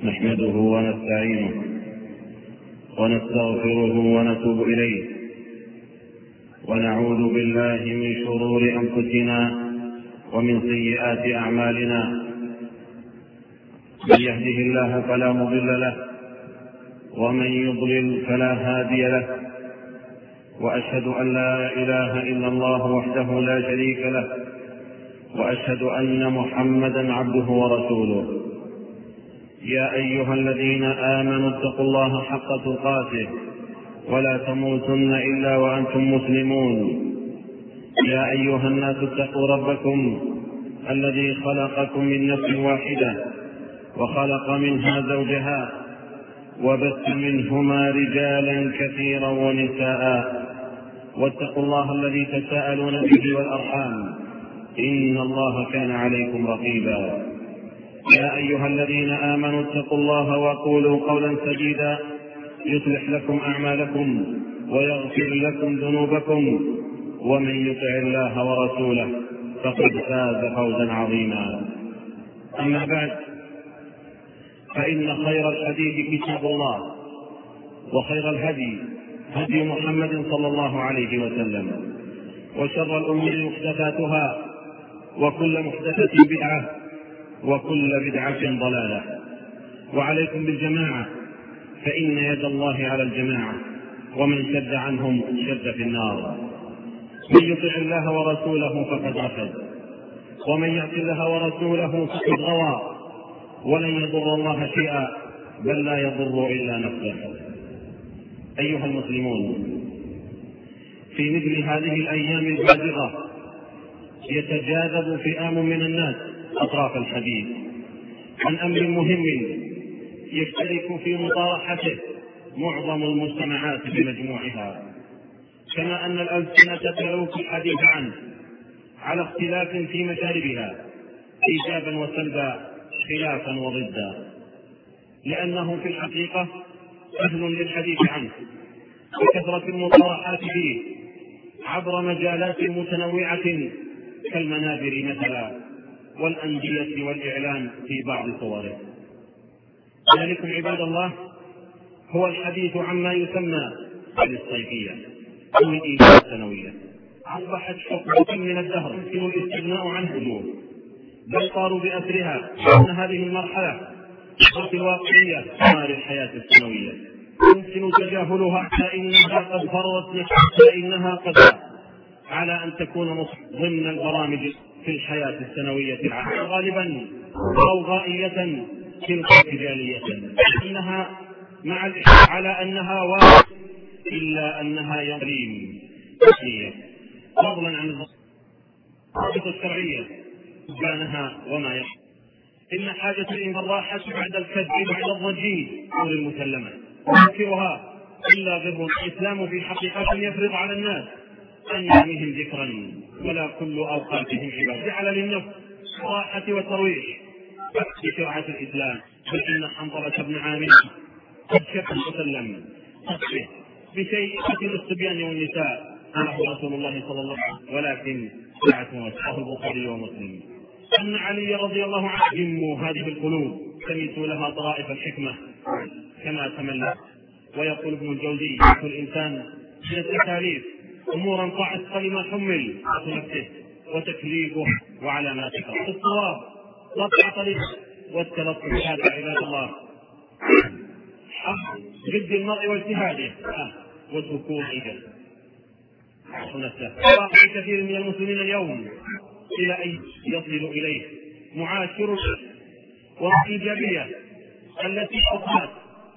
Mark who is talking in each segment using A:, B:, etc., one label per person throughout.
A: نحمده ونستعينه ونستغفره ونتوب إليه، ونعوذ بالله من شرور أنفسنا ومن سيئات أعمالنا. من يهده الله فلا مضل له، ومن يضلل فلا هادي له، وأشهد أن لا إله إلا الله وحده لا شريك له، وأشهد أن محمدا عبده ورسوله. يا أيها الذين آمنوا اتقوا الله حق تقاته ولا تموتن إلا وأنتم مسلمون. يا أيها الناس اتقوا ربكم الذي خلقكم من نفس واحدة وخلق منها زوجها وبث منهما رجالا كثيرا ونساء، واتقوا الله الذي تساءلون به والأرحام إن الله كان عليكم رقيبا. يا أيها الذين آمنوا اتقوا الله وقولوا قولا سديدا يصلح لكم أعمالكم ويغفر لكم ذنوبكم، ومن يطع الله ورسوله فقد فاز فوزا عظيما. أما بعد، فإن خير الحديث كتاب الله، وخير الهدي هدي محمد صلى الله عليه وسلم، وشر الأمور محدثاتها، وكل محدثة بدعة، وكل بدعة ضلالة. وعليكم بالجماعة، فإن يد الله على الجماعة، ومن شد عنهم شد في النار. من يطع الله ورسوله فقد رشد، ومن يعص الله ورسوله فقد غوى، ولن يضر الله شيئا بل لا يضر إلا نفسه. أيها المسلمون، في مثل هذه الأيام البازغة يتجاذب فئام من الناس أطراف الحديث عن أمر مهم يشترك في مطارحته معظم المجتمعات بمجموعها، كما أن الألسنة تلو في الحديث عنه على اختلاف في مشاربها إيجابا وسلبا، خلافا وضدا، لأنه في الحقيقة سهل للحديث عنه وكثرة المطارحات فيه عبر مجالات متنوعة كالمنابر مثلا والأندية والإعلام في بعض صوره. ذلكم عباد الله هو الحديث عما يسمى بالصيفية أو الإيجاب السنوية. أصبحت حقبة من الدهر يمكن الاستغناء عنه وجوه، بل صاروا بأسرها أن هذه المرحلة في الواقعية ثمار الحياة السنوية يمكن تجاهلها، فإنها قد فرضت فإنها قد على أن تكون ضمن البرامج في الحياة السنوية غالبا غوغائية تلك رجالية، إنها مع على أنها واجب إلا أنها يقين فضلا عن الضابط الشرعية بانها وما يحصل. إن حاجة الراحة بعد الكذب بعد الضجيج أمر المسلمة يذكرها إلا غير الإسلام في حقيقة يفرض على الناس أن يعنيهم ذكرا ولا كل أوقاتهم عبادة، جعل للنفس راحة وترويح بشرعة الإسلام. بل إن حنظلة بن عامر قد شكل وسلم بشيء مثل الصبيان والنساء قاله رسول الله صلى الله عليه وسلم، ولكن ساعة وصفه البخاري ومسلم أن علي رضي الله عنه جموا هذه القلوب تميسوا لها طرائف الحكمة كما تملى. ويقول ابن الجوزي في الإنسان من التكاليف أمورا تعث لما حمل نفسه وتكليفه وعلاماته الصواب قطع طريق والتلطف. هذا عباد الله حق جد المرء واجتهاده والسكون نفسه. كثير من المسلمين اليوم إلى أن يصل إليه معاشر والإيجابية التي أصبحت.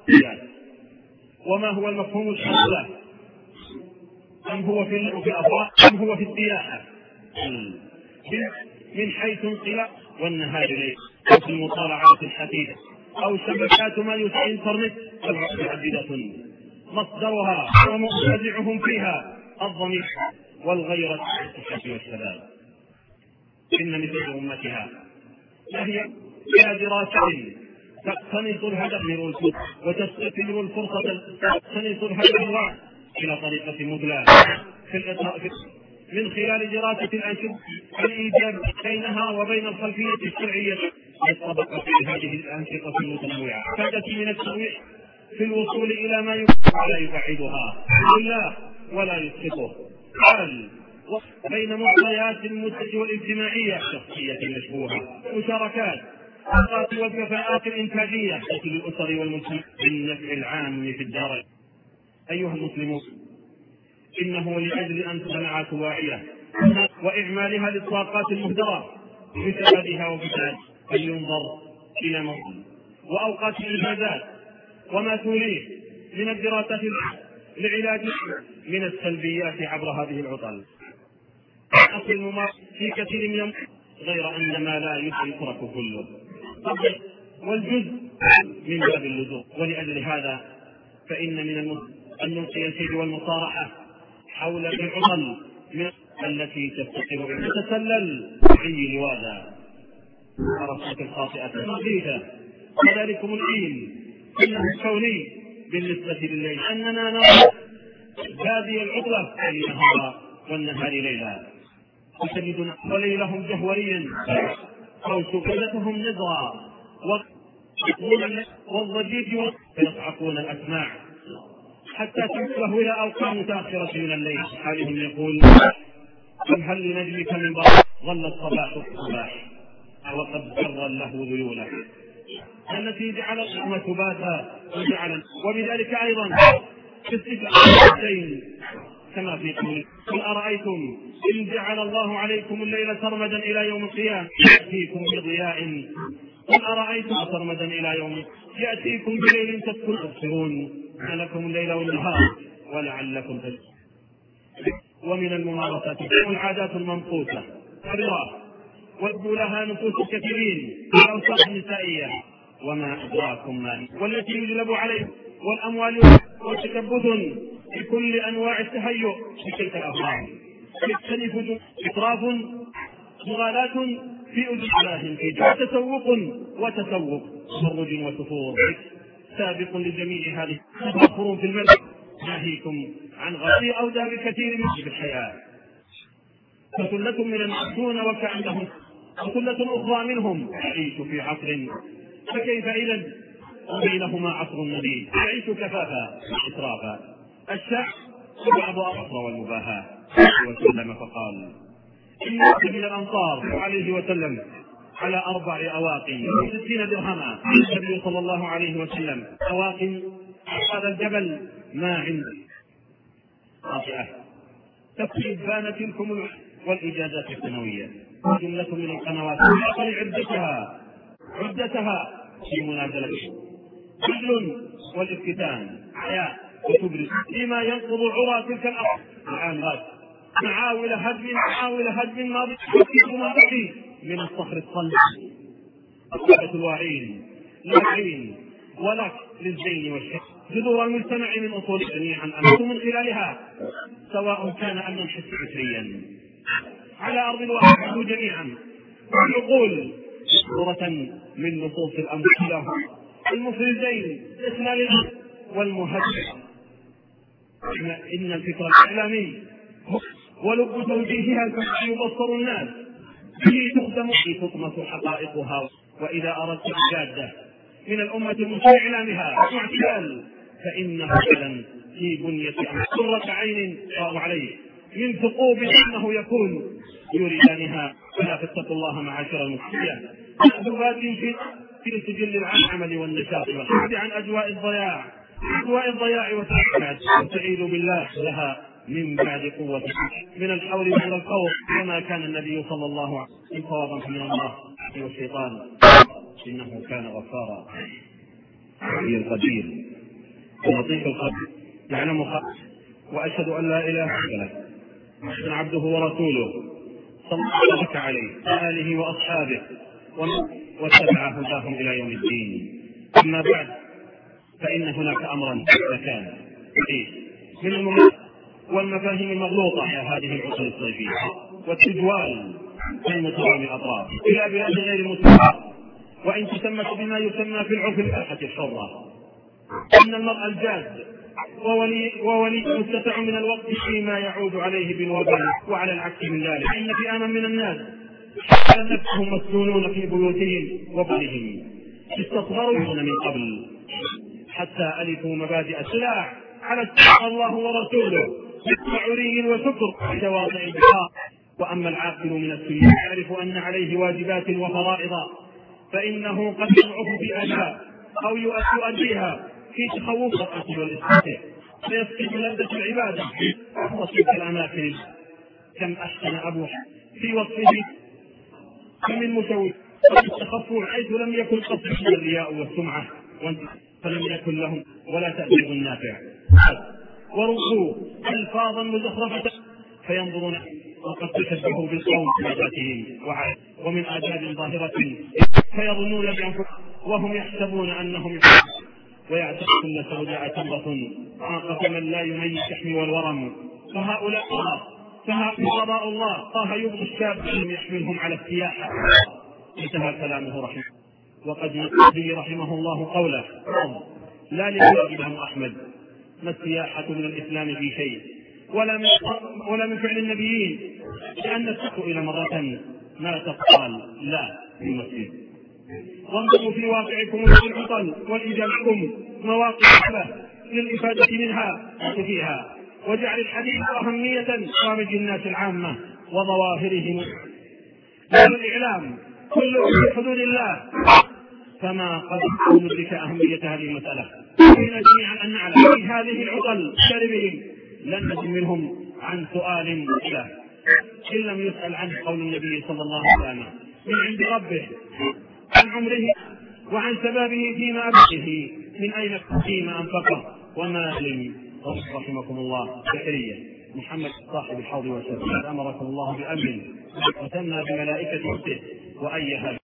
A: وما هو المفهوم الشرعي؟ أم هو في الأفراح أم هو في السياحة من حيث انقلاع والنهار ليل، أو في المطالعات الحديثة، أو شبكات ما يسمى الإنترنت متعددة مصدرها ومنتزعهم فيها الضمير والغيرة والشباب. إن مثل أمتها فهي إلى دراسة تقتنص الهدف وتستثمر الفرصة تقتنص الهدف إلى طريقة مدلة من خلال دراسة الأنشطة الإيجاب بينها وبين الخلفية الشرعية يتطبق في هذه الأنشطة المتنوعة فادت من التنويع في الوصول إلى ما لا يبعدها ولا يسقطه قال بين معطيات المدة والاجتماعية الشخصية المشبوهة مشاركات الطاقات والكفاءات الإنتاجية للأسر والمجتمع بالنفع العام في الدارين. أيها المسلمون، إنه لأجل أن تنعت واعية وإعمالها للطاقات المهدرة بسببها وبسببها فلينظر إلى موضوع وأوقات الإجازات وما توليه من الدراسات لعلاج من السلبيات عبر هذه العطل. أصل الممارسة في كثير من غير أن ما لا يترك كله والجزء من باب اللزوم. ولأجل هذا فإن من النطق الشيء والمصارحة حول العطل التي تتسلل في لواذا الرسالة الخاطئة النظيفة وذلكم العلم إنه كوني بالنسبة لليل أننا نرى هذه العطلة النهار والنهار ليلا وتجدنا وليلهم جهوريا أو شغلتهم نزرا والضجيج فيصعقون الأسماع حتى تنتبه إلى أوقات متأخرة من الليل حالهم يقول هل لنجلك من بعض ظل الصباح وقد جر له ذيوله التي جعل الرحمة باتا وبذلك أيضا في استجابتين كما في قل أرأيتم إن جعل الله عليكم الليل سرمدا إلى يوم القيامة يأتيكم بضياء قل أرأيتم سرمدا إلى يوم يأتيكم بليل تبصرون لكم الليل والنهار ولعلكم تشكرون. ومن الممارسات والعادات المنقوصة وابدو لها نفوس كثيرين الأوساط النسائية وما أدراكم ما والتي يجلب عليه والأموال وتكبد بكل أنواع التهيؤ بتلك الأفراد يختلف إطراف مغالاة في أجلاه في تسوق تفرج وسفور سابق لجميع هذه تفكر في الملك ناهيكم عن غطي أو ذهب كثير من الحياة فثلة من المحسون وكأنهم وثلة أخرى منهم يعيش في عصر فكيف إذن بينهما عصر النبي يعيش كفافا إسرافا الشعب بعض أصر والمباهاة وسلم فقال إن من الأنصار عليه وسلم على 4 أواقي 60 درهما النبي صلى الله عليه وسلم أواقي هذا الجبل ما عندي خاطئة تفسير بان تلكم والإجازات السنوية جملة من القنوات عدتها في منازلة رجل والافتتان حياء وتبرز فيما ينقض عرى تلك الأرض الآن معاول هدم ما بقي من الصخر الصلب الصحبة الواعين لاعين ولك للزين والشك جذور المجتمع من أصول جميعا أمس من خلالها سواء كان أمنا حسيا على أرض الواقع جميعا العقول صورة من نصوص الأمثلة المفرزين لإسلام الأرض والمهدئ إن الفكر الإعلامي ولب توجيهها كما يبصر الناس به تخدم تطمس حقائقها وإذا أردت الجادة من الأمة المسلمة إعلامها واعتدال فإنه فعلا في بنية قرة عين قام عليه من ثقوب أنه يكون يريدانها فلا تتقوا الله معاشر المسلمين ذبات في سجل العمل والنشاط والحد عن أجواء الضياع والتعبد واستعيذ بالله لها من بعد قوة من الحول من الخوف وما كان النبي صلى الله عليه وسلم صوابا من الله والشيطان إنه كان غفارا هي القدير ولطيف الخبر يعلم خبر وأشهد أن لا إله إلا الله عبده ورسوله صلى الله عليه وآله وأصحابه واتبع هداهم إلى يوم الدين. أما بعد فإن هناك أمرا مكان من والمفاهيم المغلوطة على هذه العطل الصيفية والتجوال المتوالي الأطراف إلى بلاد غير مسلمة وإن تسمت بما يسمى في العرف الفرحة الحرة أن المرء الجاد وولي مستطع من الوقت فيما يعود عليه بالوبال وعلى العكس من ذلك إن فئاما من الناس حتى نفسهم مسجونون في بيوتهم وبلهم استصغروا من قبل حتى ألفوا مبادئ السلاح على اتقى الله ورسوله بالتعري وشكر بشواطئ البحار. وأما العاقل من السنة يعرف أن عليه واجبات وفرائض فإنه قد يضعف في أداء أو يؤديها في تخوف الأكل والإسكات فيفقد لذة العبادة وتلك الأماكن. كم أحسن أبو في وصفه فمن مشوش التخفوا حيث لم يكن قصدهم الرياء والسمعة فلم يكن لهم ولا تأثير نافع ورصوا ألفاظا مزخرفة فينظرون وقد تشبهوا بالقوم بذاتهم ومن آداب ظاهرة فيظنون بأنفسهم وهم يحسبون أنهم يحسبون ويعتقد كل سوداء تمرة عاقة من لا يميز الشحم والورم فهؤلاء قضاء الله يبغي الشاب لم يحملهم على السياحة. انتهى كلامه رحمه. وقد نقضي رحمه الله قوله لا لقول الإمام أحمد ما السياحة من الإسلام في شيء ولا من فعل النبيين لأن السؤال مرة ما تقال لا في المسجد. وانظروا في واقعكم العطل وإجابكم مواقف للإفادة منها فيها وجعل الحديث أهمية خارج الناس العامة وظواهرهم والإعلام كله في حدود الله فما قد ندرك أهمية هذه المسألة. إن جميعا أن نعلم في هذه العطل شاربهم لن نجد منهم عن سؤال إن لم يسأل عنه قول النبي صلى الله عليه وسلم من عند ربه عن عمره وعن سببه فيما أبقه من أين فيما أنفقه وما لم. رحمكم الله. بحرية محمد صاحب الحوض والسبيل أمركم الله بأمر وثنى بملائكته وأيها